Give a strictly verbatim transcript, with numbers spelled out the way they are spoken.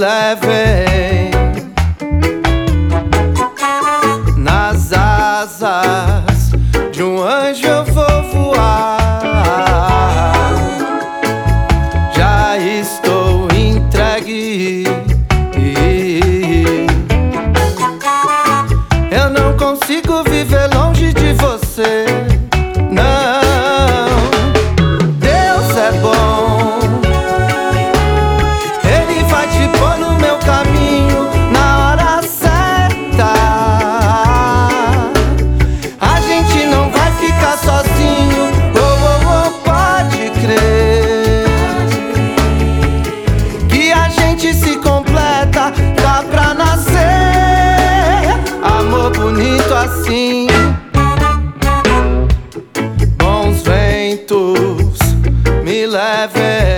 levem nas asas de um anjo, eu vou voar. Já estou entregue. Eu não consigo viver longe de você. Não, Deus é bom. Ele vai te pôr no meu caminho na hora certa. A gente não vai ficar sozinho. Oh, oh, oh, pode crer que a gente se completa. Dá pra nascer amor bonito assim. Bons ventos me levem